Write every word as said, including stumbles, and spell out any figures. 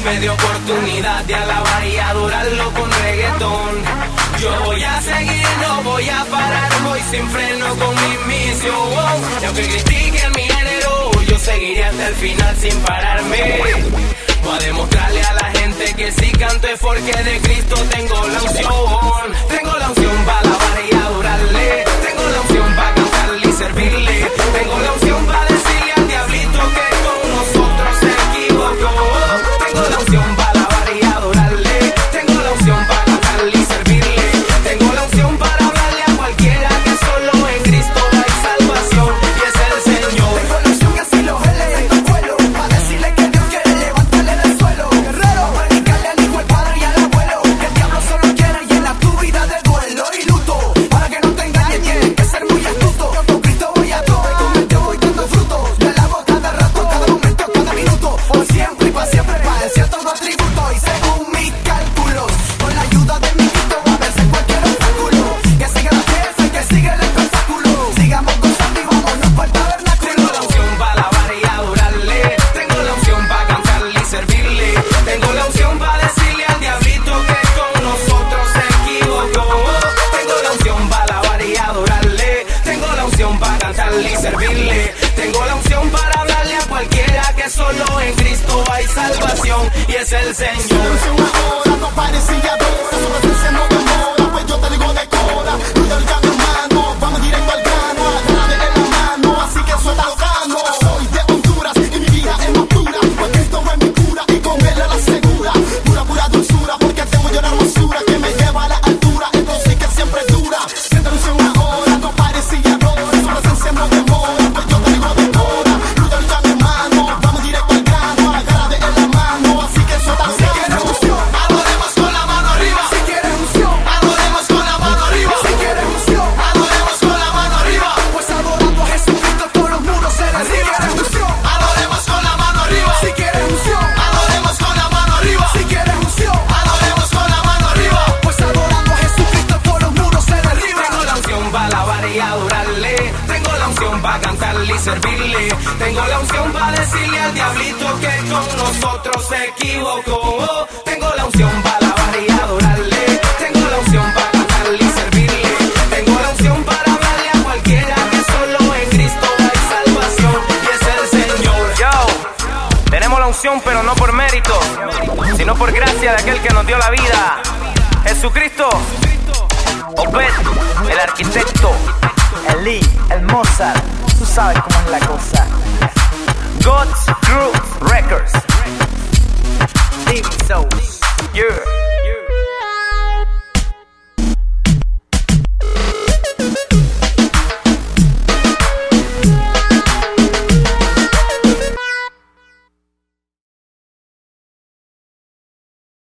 me dio oportunidad de alabar y adorarlo con reggaetón. Yo voy a seguir, no voy a parar, voy sin freno con mi misión. Y aunque critiquen mi género, yo seguiré hasta el final sin pararme. Voy a demostrarle a la gente que si canto es porque de Cristo tengo la unción. Tengo la unción para alabar y adorarle. Tengo la unción para cantarle y servirle. Tengo la unción para decirle al diablito que con nosotros se equivocó. Tengo la unción para alabar y adorarle. Tengo la unción para cantarle y servirle. Tengo la unción para hablarle a cualquiera que solo en Cristo hay salvación y es el Señor. Tengo la unción que así los gele en tu cuelo, para decirle que Dios quiere levantarle del suelo. Guerrero, para indicarle al hijo, al padre y al abuelo que el diablo solo quiere llenar tu vida de duelo y luto. Para que no te engañes, tienes que ser muy astuto. Yo con Cristo voy a todo y con él yo voy dando fruto. Yo alabo cada rato, cada momento, cada minuto, por siempre y para siempre, padecía todo atributo. Y según mis cálculos, con la ayuda de mi Cristo va a vencer cualquier obstáculo. Que siga la fiesta y que siga el espectáculo. Sigamos gozando y vámonos para el tabernáculo. Tengo la unción para alabar y adorarle. Tengo la unción para cantarle y servirle. Tengo la unción para decirle al diablito que con nosotros se equivocó. Tengo la unción para alabar y adorarle. Tengo la unción para cantarle y servirle. Tengo la unción para hablarle a cualquiera que solo en Cristo hay salvación y es el Señor. Una hora no pares y adora, su presencia no demora, pues yo te digo de cora. Cuida el cambio, hermano, vamos directo al grano, agárrate en la mano, así que suelta los ganos. Soy de Honduras y mi vida es más pura, pues Cristo es mi cura y con él la segura. Pura, pura dulzura, porque tengo yo la hermosura que me lleva a la altura, esto sí que siempre dura. Siente una hora, no pares y adora, su presencia no demora, pues yo te digo de cora. Cuida el cambio, hermano, vamos directo al grano, agárrate en la mano, así que suelta los ganos. Adoremos con la mano arriba. Si quieres unción, Adoremos con la mano arriba. si quieres unción, Adoremos con la mano arriba. pues adorando a Jesucristo todos los muros se derriban. Si quieres unción, Adoremos con la mano arriba. si quieres unción, Adoremos con la mano arriba. si quieres unción, Adoremos con la mano arriba. pues adorando a Jesucristo todos los muros se derriban. Tengo la unción para alabar y adorarle. Tengo la unción para cantarle y servirle. Tengo la unción para decirle al diablito que con nosotros se equivocó. Tengo la unción para alabar y adorarle. Tengo la unción para cantarle y servirle. Tengo la unción para hablarle a cualquiera que solo en Cristo hay salvación y es el Señor. Yo, tenemos la unción pero no por mérito, sino por gracia de aquel que nos dio la vida, Jesucristo. Obed, el arquitecto, el Lee, el Mozart, tú sabes cómo es la cosa.